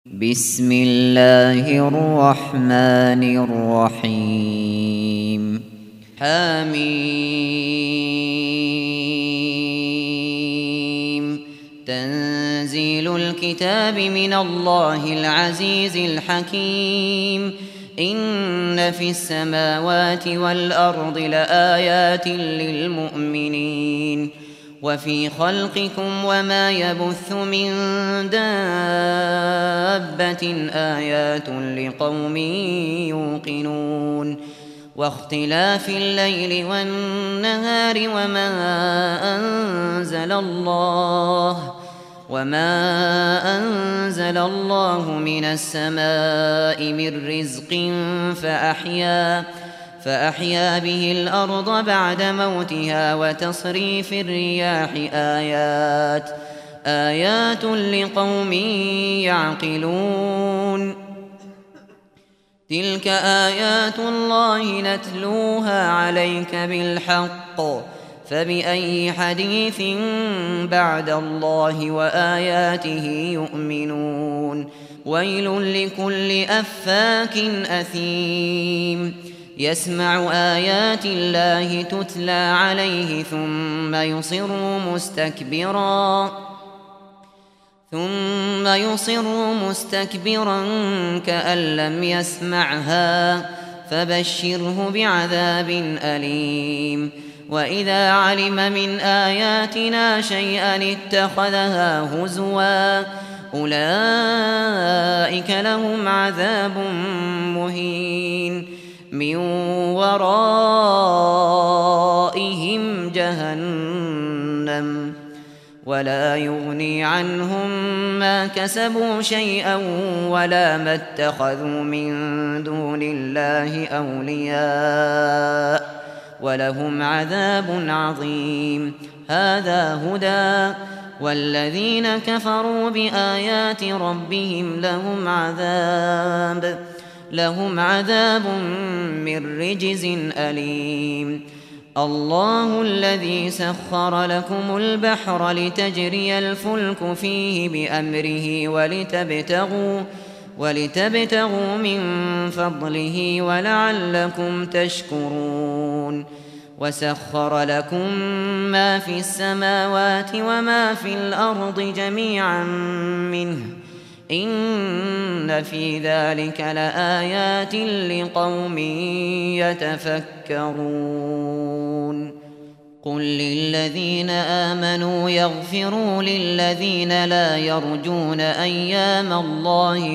بسم الله الرحمن الرحيم حميم تنزيل الكتاب من الله العزيز الحكيم إن في السماوات والأرض لآيات للمؤمنين وفي خلقكم وما يبث من دابة آيات لقوم يوقنون واختلاف الليل والنهار وما أنزل الله من السماء من رزق فأحيا به الأرض بعد موتها وتصريف الرياح آيات لقوم يعقلون تلك آيات الله نتلوها عليك بالحق فبأي حديث بعد الله وآياته يؤمنون ويل لكل أفاك أثيم يسمع آيات الله تتلى عليه ثم يصر مستكبرا كأن لم يسمعها فبشره بعذاب أليم وإذا علم من آياتنا شيئا اتخذها هزوا أولئك لهم عذاب مهين من ورائهم جهنم ولا يغني عنهم ما كسبوا شيئا ولا ما اتخذوا من دون الله أولياء ولهم عذاب عظيم هذا هدى والذين كفروا بآيات ربهم لهم عذاب من رجز أليم الله الذي سخر لكم البحر لتجري الفلك فيه بأمره ولتبتغوا من فضله ولعلكم تشكرون وسخر لكم ما في السماوات وما في الأرض جميعا منه إن في ذلك لآيات لقوم يتفكرون قل للذين آمنوا يغفروا للذين لا يرجون أيام الله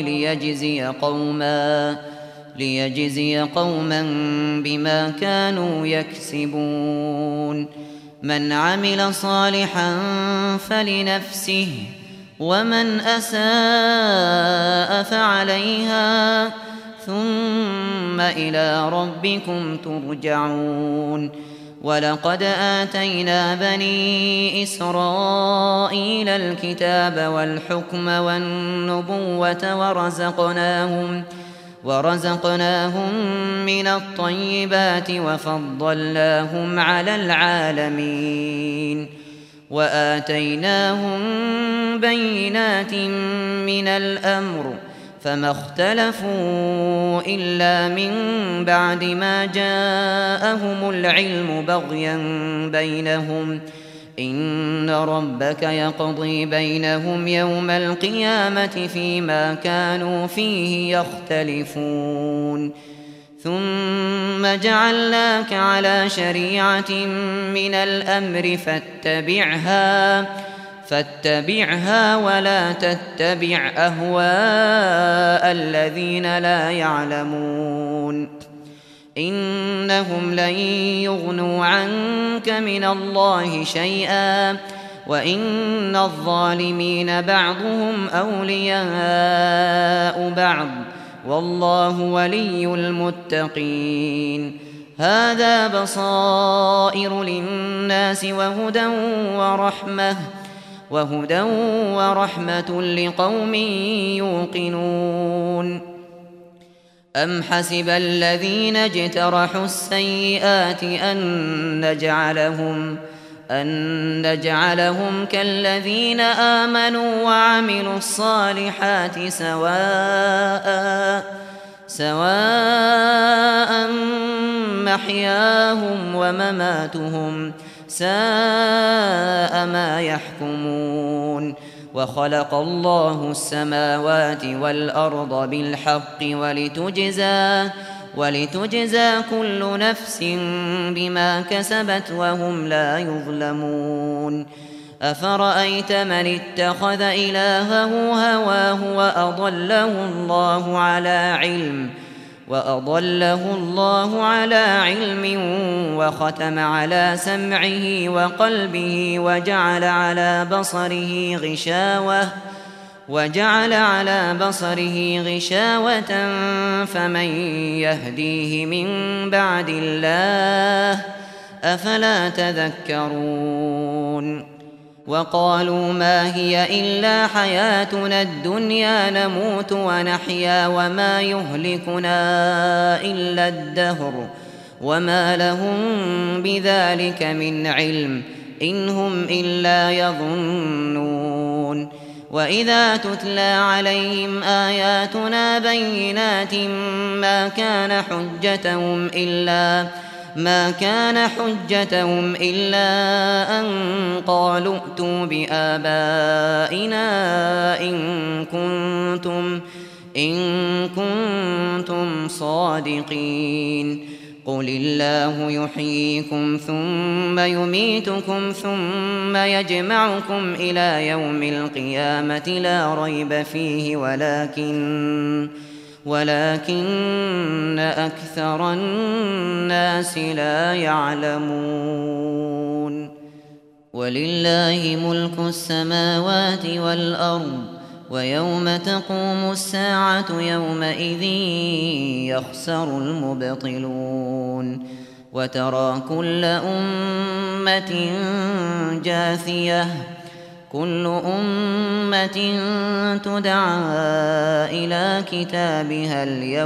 ليجزي قوما بما كانوا يكسبون من عمل صالحا فلنفسه ومن أساء فعليها ثم إلى ربكم ترجعون ولقد آتينا بني إسرائيل الكتاب والحكم والنبوة ورزقناهم من الطيبات وفضلناهم على العالمين وآتيناهم بينات من الأمر فما اختلفوا إلا من بعد ما جاءهم العلم بغيا بينهم إن ربك يقضي بينهم يوم القيامة فيما كانوا فيه يختلفون ثم جعلناك على شريعة من الأمر فاتبعها ولا تتبع أهواء الذين لا يعلمون إنهم لن يغنوا عنك من الله شيئا وإن الظالمين بعضهم أولياء بعض والله ولي المتقين هذا بصائر للناس وهدى ورحمة لقوم يوقنون أم حسب الذين اجترحوا السيئات أن نجعلهم كالذين آمنوا وعملوا الصالحات سواء محياهم ومماتهم ساء ما يحكمون. وخلق الله السماوات والأرض بالحق ولتجزى كل نفس بما كسبت وهم لا يظلمون. أفرأيت من اتخذ إلهه هواه وأضله الله على علم وختم على سمعه وقلبه وجعل على بصره غشاوة فمن يهديه من بعد الله أفلا تذكرون. وقالوا ما هي إلا حياتنا الدنيا نموت ونحيا وما يهلكنا إلا الدهر وما لهم بذلك من علم إن هم إلا يظنون. وإذا تتلى عليهم آياتنا بينات ما كان حجتهم إلا أن قالوا ائتوا بآبائنا إن كنتم صادقين. قل الله يحييكم ثم يميتكم ثم يجمعكم إلى يوم القيامة لا ريب فيه ولكن أكثر الناس لا يعلمون. ولله ملك السماوات والأرض ويوم تقوم الساعة يومئذ يخسر المبطلون. وترى كل أمة جاثية كل أمة تدعى إلى كتابها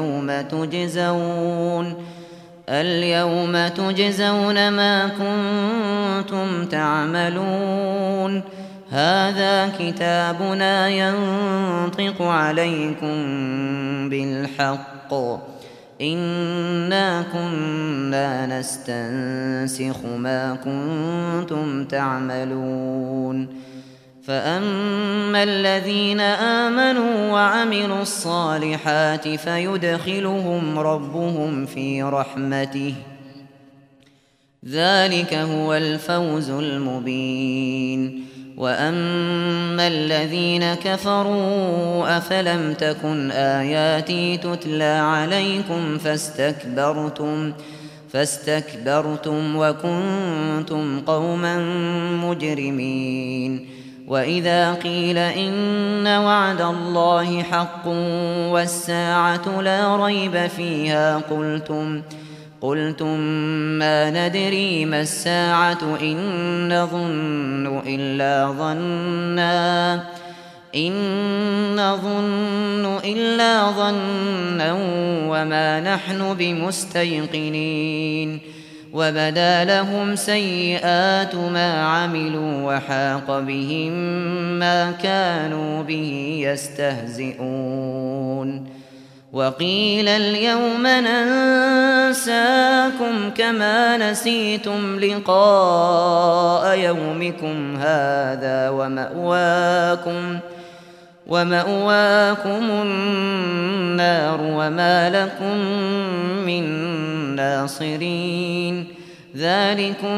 اليوم تجزون ما كنتم تعملون. هذا كتابنا ينطق عليكم بالحق إنا كنا نستنسخ ما كنتم تعملون. فأما الذين آمنوا وعملوا الصالحات فيدخلهم ربهم في رحمته ذلك هو الفوز المبين. وأما الذين كفروا أفلم تكن آياتي تتلى عليكم فاستكبرتم وكنتم قوما مجرمين. وإذا قيل إن وعد الله حق والساعة لا ريب فيها قلتم ما ندري ما الساعة إن نظن إلا ظنا وما نحن بمستيقنين. وبدا لهم سيئات ما عملوا وحاق بهم ما كانوا به يستهزئون. وقيل اليوم ننساكم كما نسيتم لقاء يومكم هذا ومأواكم النار وما لكم من ناصرين. ذلكم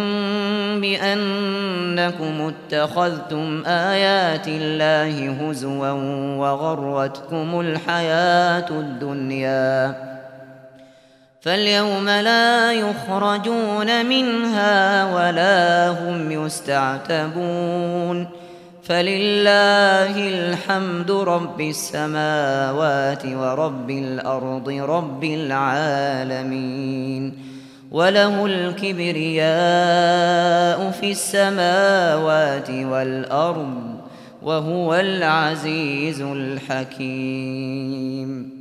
بأنكم اتخذتم آيات الله هزوا وغرتكم الحياة الدنيا فاليوم لا يخرجون منها ولا هم يستعتبون. فلله الحمد رب السماوات ورب الأرض رب العالمين. وله الكبرياء في السماوات والأرض وهو العزيز الحكيم.